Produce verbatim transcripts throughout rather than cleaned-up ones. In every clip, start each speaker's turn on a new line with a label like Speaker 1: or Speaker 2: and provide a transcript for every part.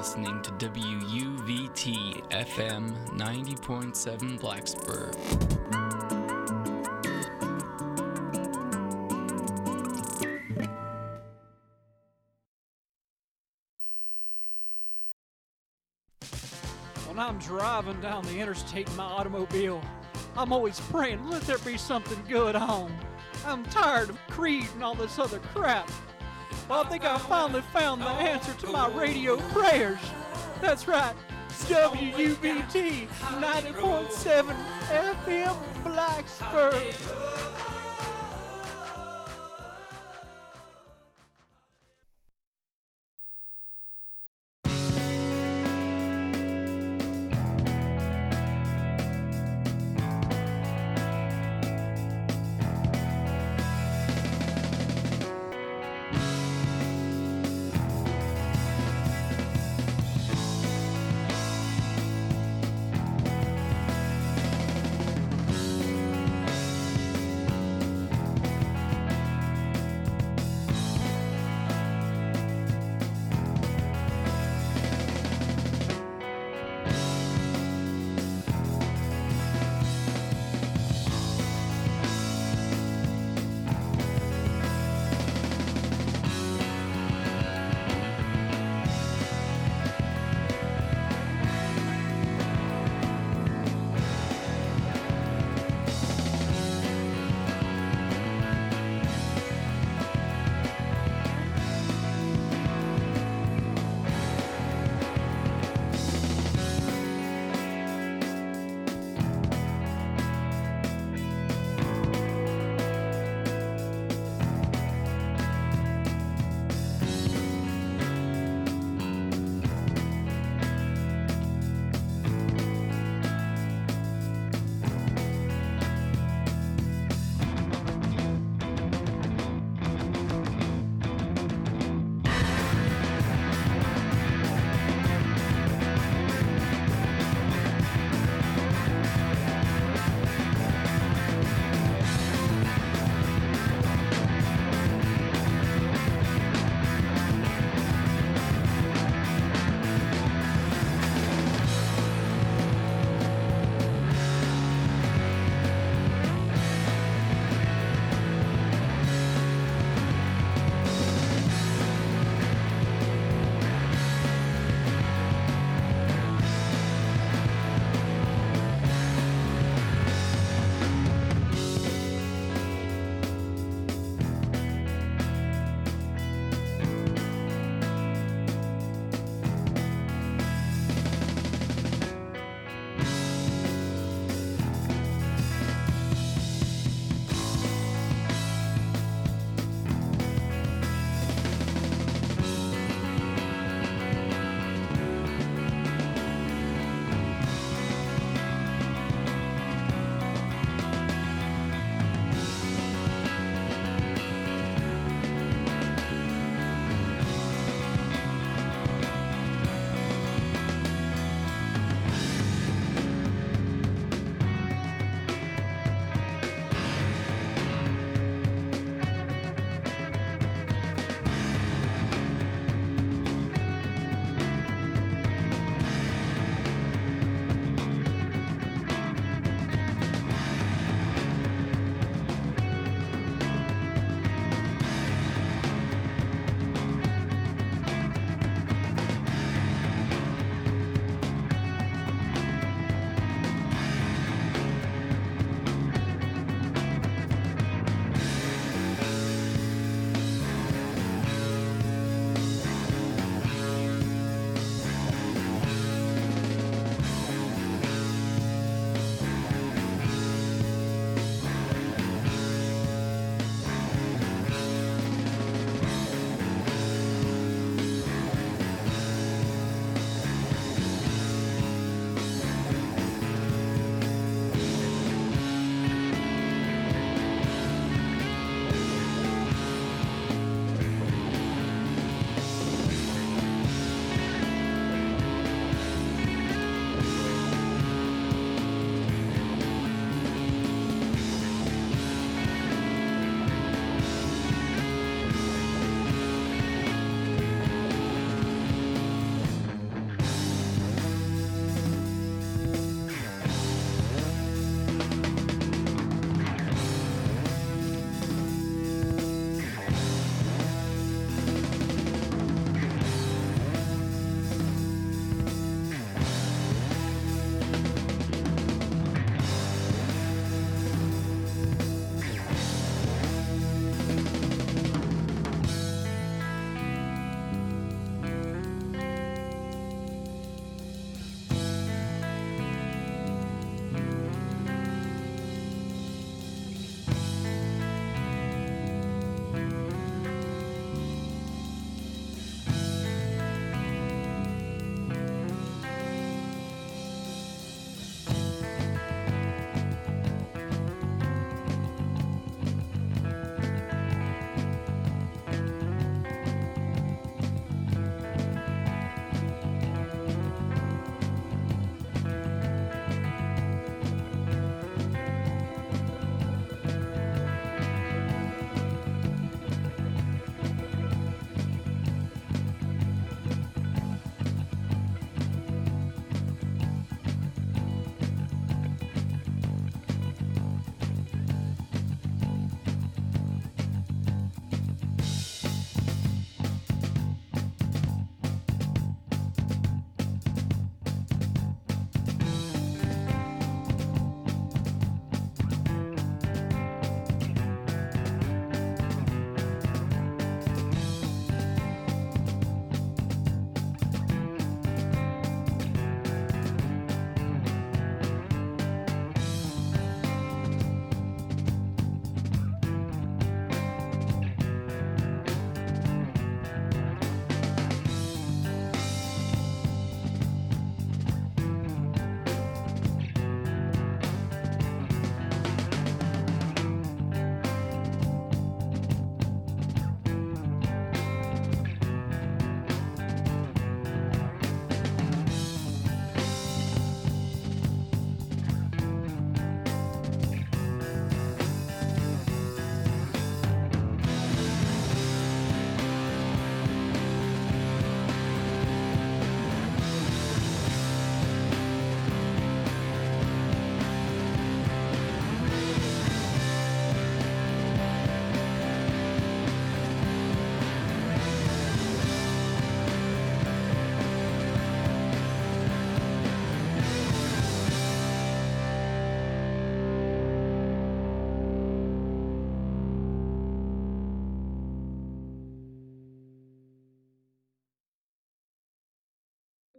Speaker 1: listening to W U V T F M ninety point seven Blacksburg.
Speaker 2: When I'm driving down the interstate in my automobile, I'm always praying, let there be something good on. I'm tired of Creed and all this other crap. Well, I think I finally found the answer to my radio prayers. That's right, W U V T ninety point seven F M Blacksburg.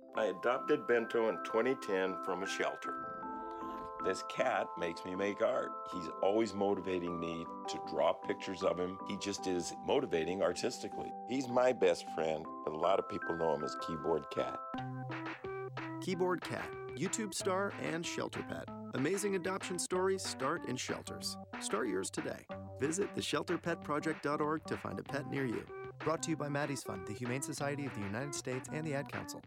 Speaker 3: I adopted Bento in twenty ten from a shelter. This cat makes me make art. He's always motivating me to draw pictures of him. He just is motivating artistically. He's my best friend, but a lot of people know him as Keyboard Cat.
Speaker 4: Keyboard Cat, YouTube star and shelter pet. Amazing adoption stories start in shelters. Start yours today. Visit the shelter pet project dot org to find a pet near you.
Speaker 5: Brought to you by Maddie's Fund, the Humane Society of the United States, and the Ad Council.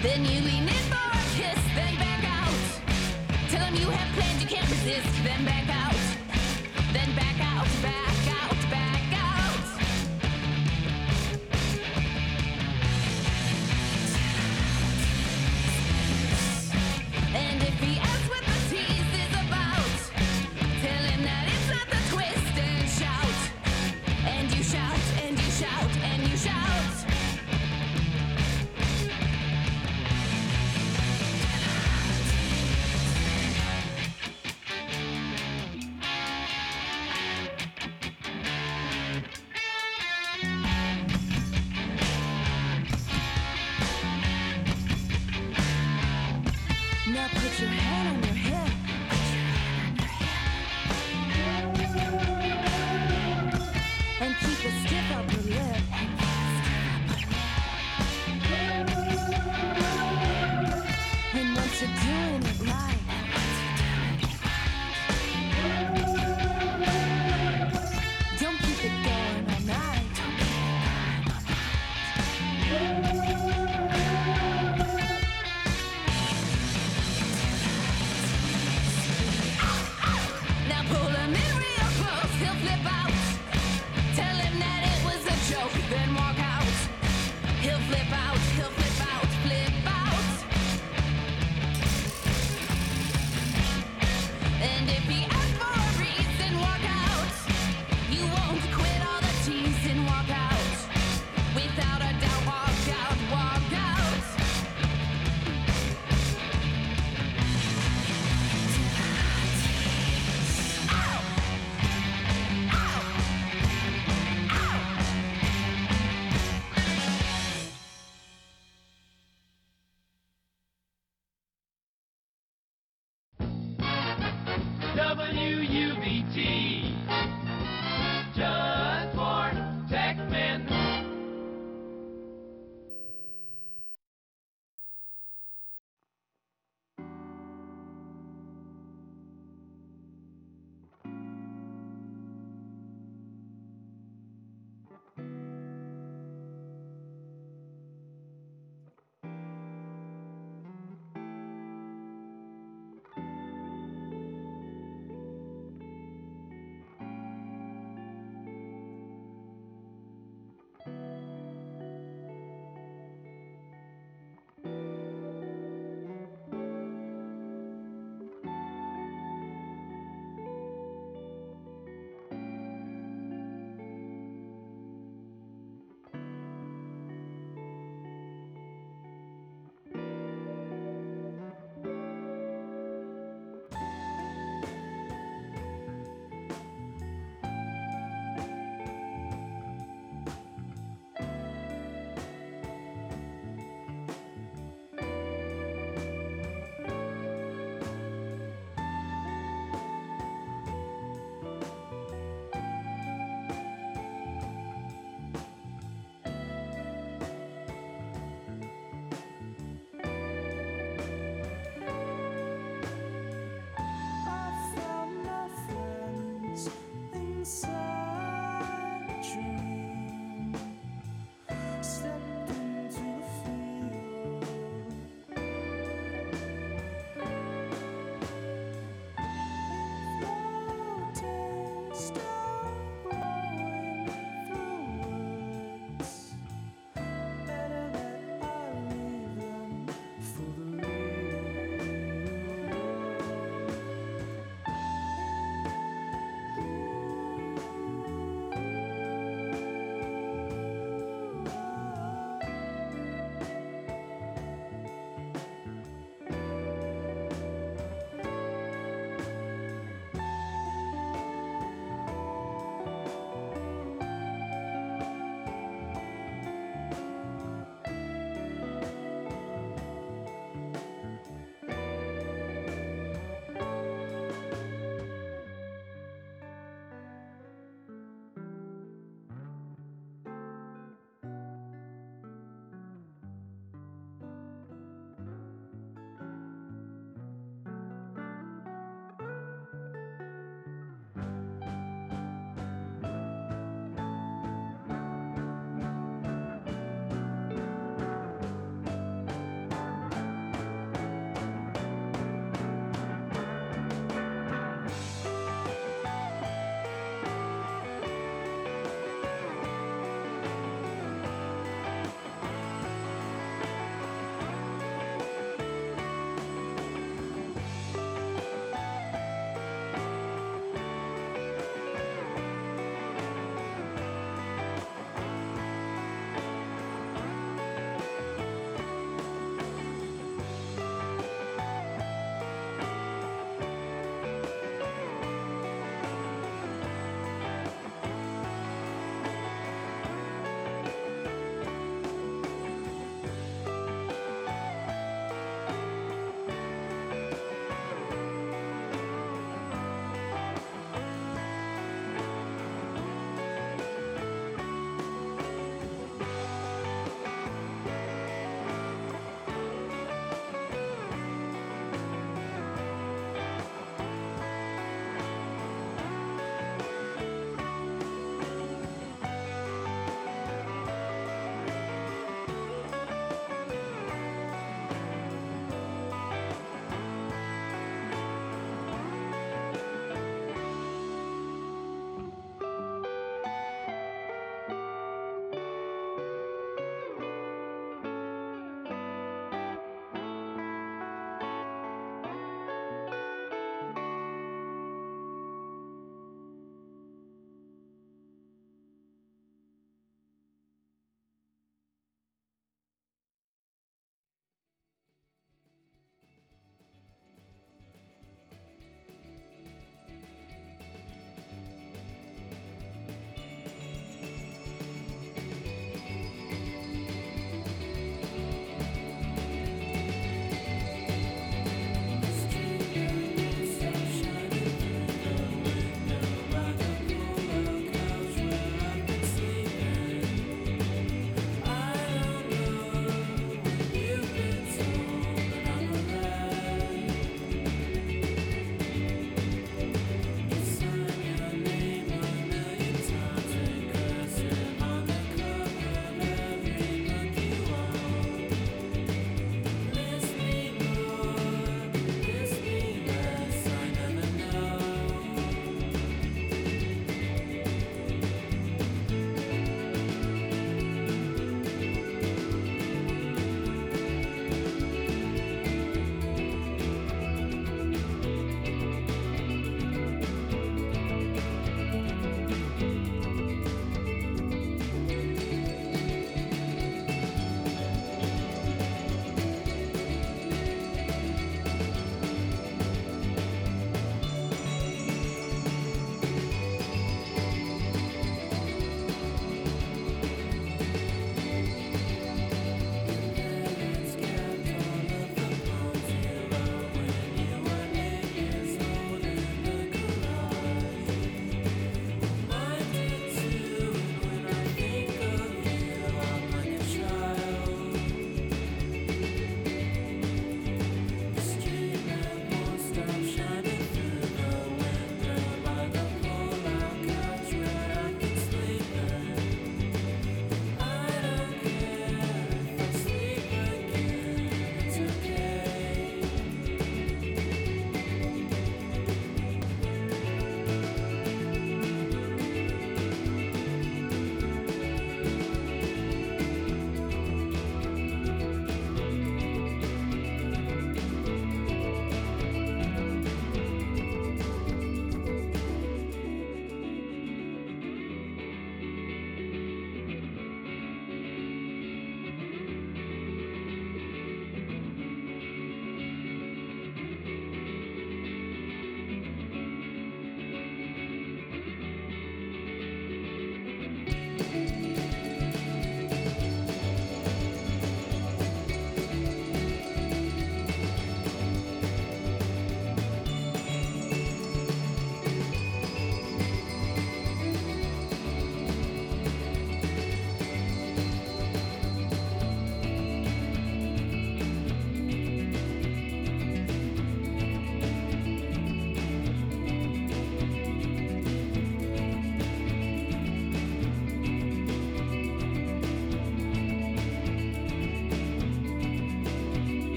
Speaker 6: Then you lean in for a kiss, then back out. Tell him you have plans you can't resist, then back out. Then back out, back out, back out. And if he asks what the tease is about, tell him that it's not the twist and shout. And you shout, and you shout, and you shout. Now put your hand on your hip. And keep a stiff upper lip. And once you're doing it right, don't keep it going all night. Now pull him in real close, he'll flip out. Tell him that it was a joke, then walk out. He'll flip out, he'll flip out, flip out. And if he asks for a reason, walk out. You won't quit all the tease and walk out. Without a doubt, walk out, walk out.
Speaker 7: W U B T, just for tech men.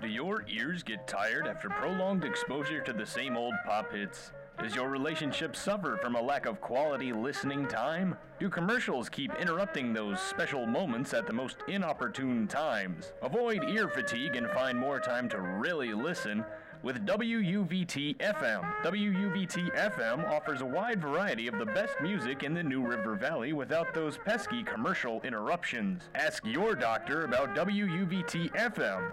Speaker 8: Do your ears get tired after prolonged exposure to the same old pop hits? Does your relationship suffer from a lack of quality listening time? Do commercials keep interrupting those special moments at the most inopportune times? Avoid ear fatigue and find more time to really listen with W U V T F M. W U V T F M offers a wide variety of the best music in the New River Valley without those pesky commercial interruptions. Ask your doctor about W U V T F M.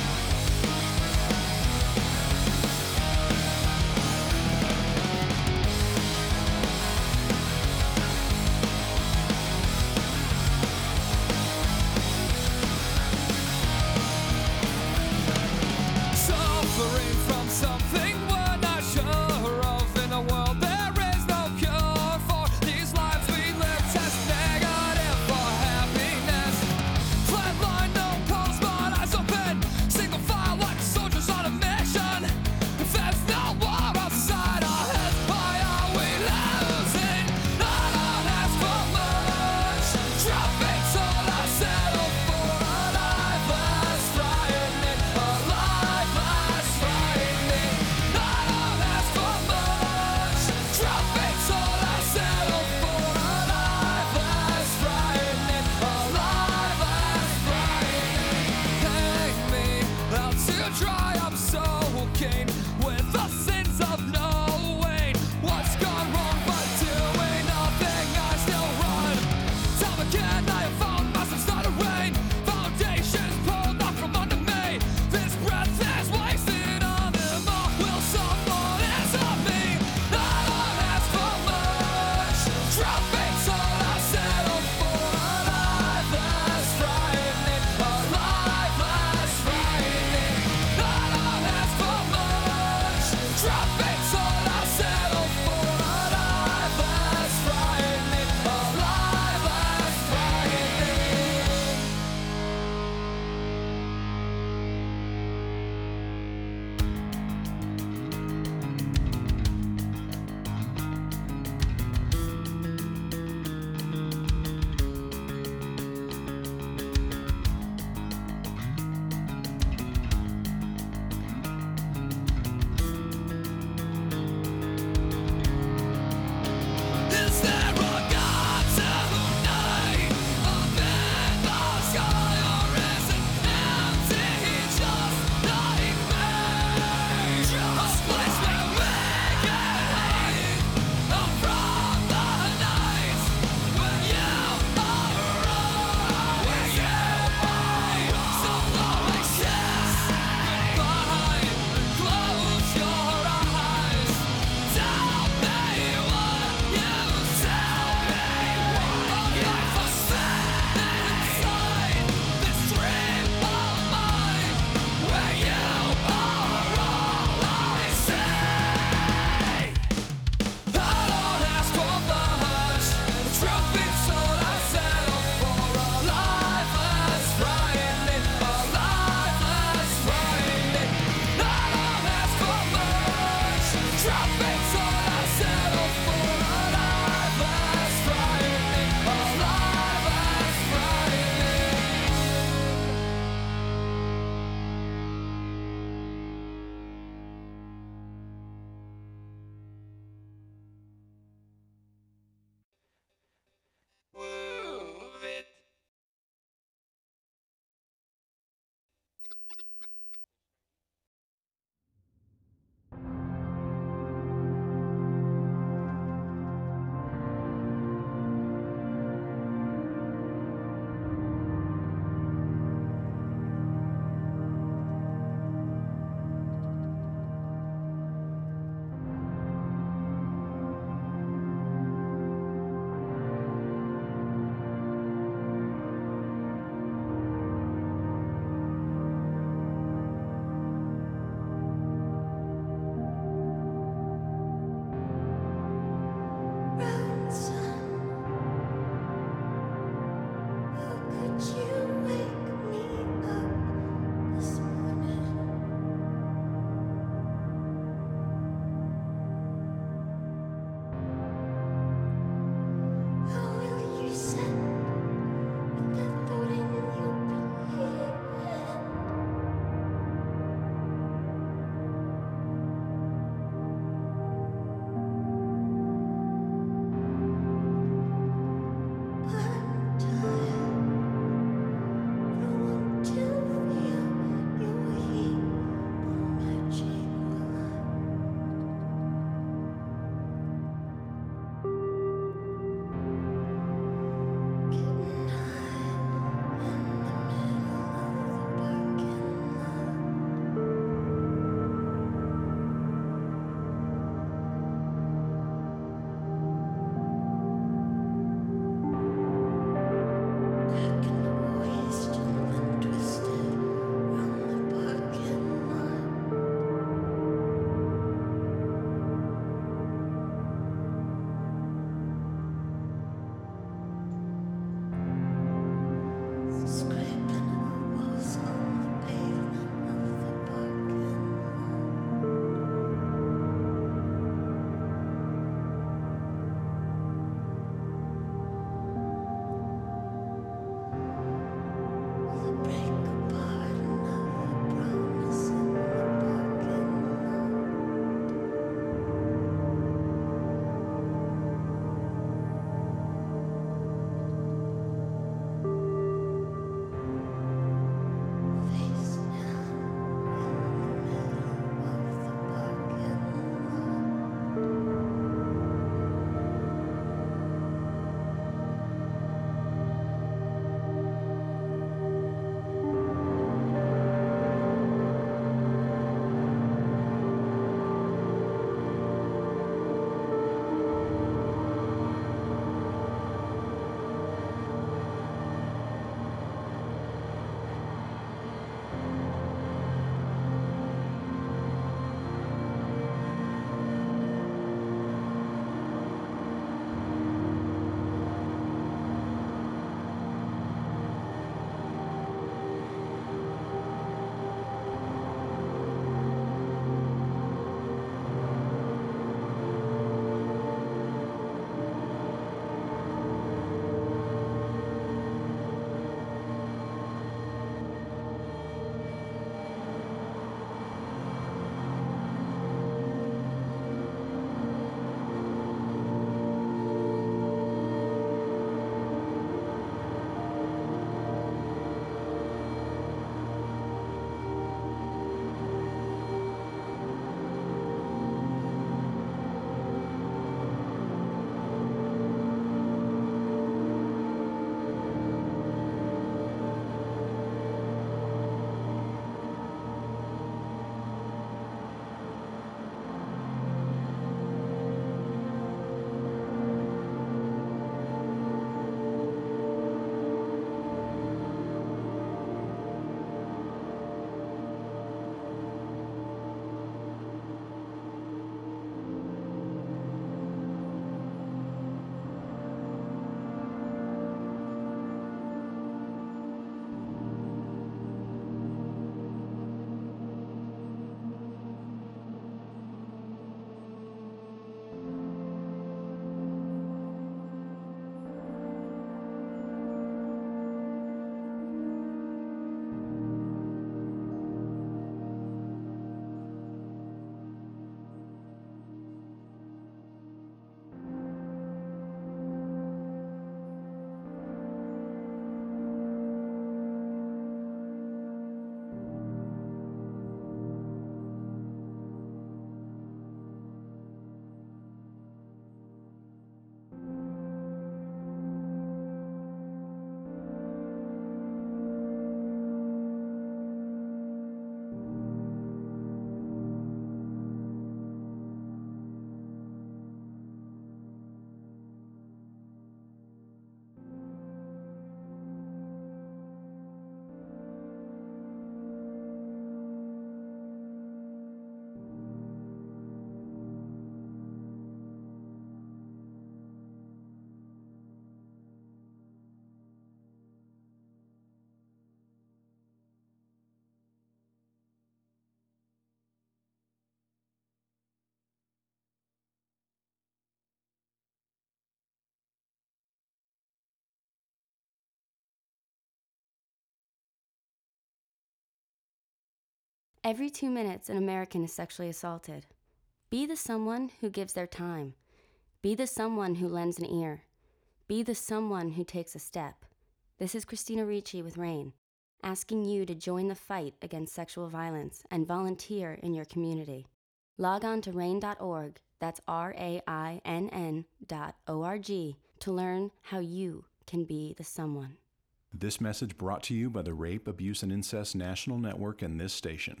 Speaker 9: Every two minutes, an American is sexually assaulted. Be the someone who gives their time. Be the someone who lends an ear. Be the someone who takes a step. This is Christina Ricci with RAINN, asking you to join the fight against sexual violence and volunteer in your community. Log on to rainn dot org, that's R A I N N dot O R G, to learn how you can be the someone.
Speaker 10: This message brought to you by the Rape, Abuse, and Incest National Network and this station.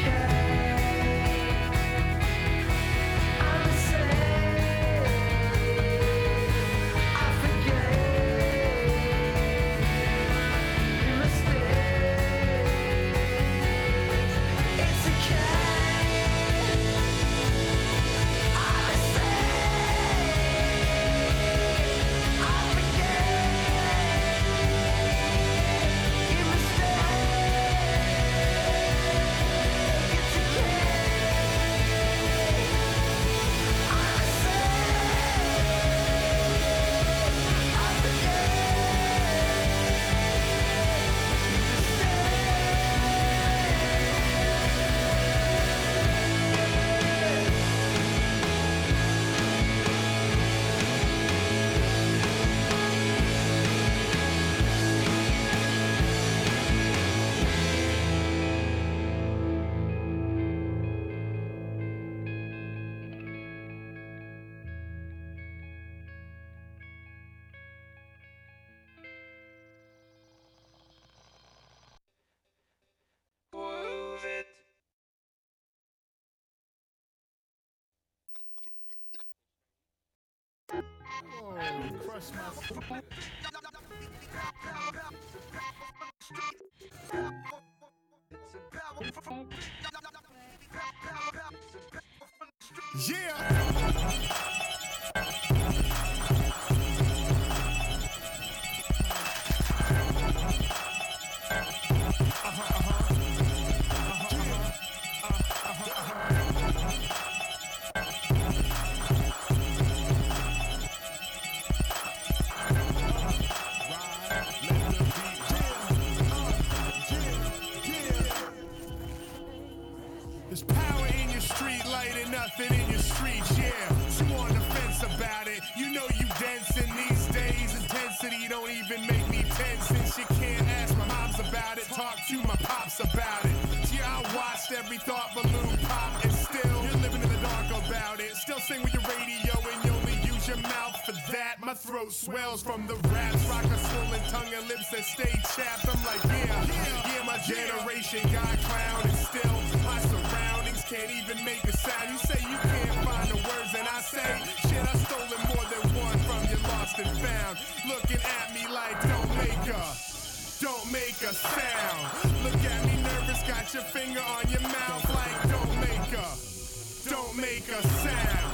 Speaker 11: Swells from the raps, rock a swollen tongue and lips that stay chapped. I'm like, yeah, yeah, my generation got clown, and still my surroundings can't even make a sound. You say you can't find the words, and I say, shit, I stolen more than one from your lost and found. Looking at me like, don't make a, don't make a sound. Look at me nervous, got your finger on your mouth like, don't make a, don't make a sound.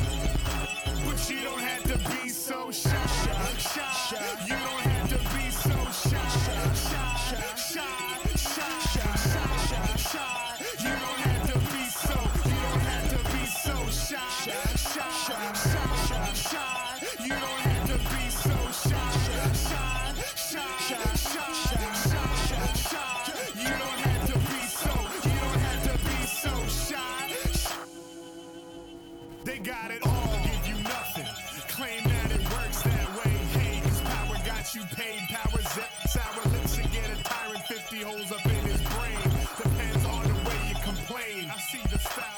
Speaker 11: But you don't have to be so shy, shy. You don't have to be so shy, shy, shy, shy, shy, shy. You don't have to be so, you don't have to be so shy, shy, shy, shy. You don't have to be so shy, shy, shy, shy, shy. You don't have to be so, you don't have to be so shy. They got it all, give you nothing. Claim that it works that way. Hey, this power got you paid. Power zip, sour lips and get a tyrant fifty holes up in his brain. Depends on the way you complain. I see the style.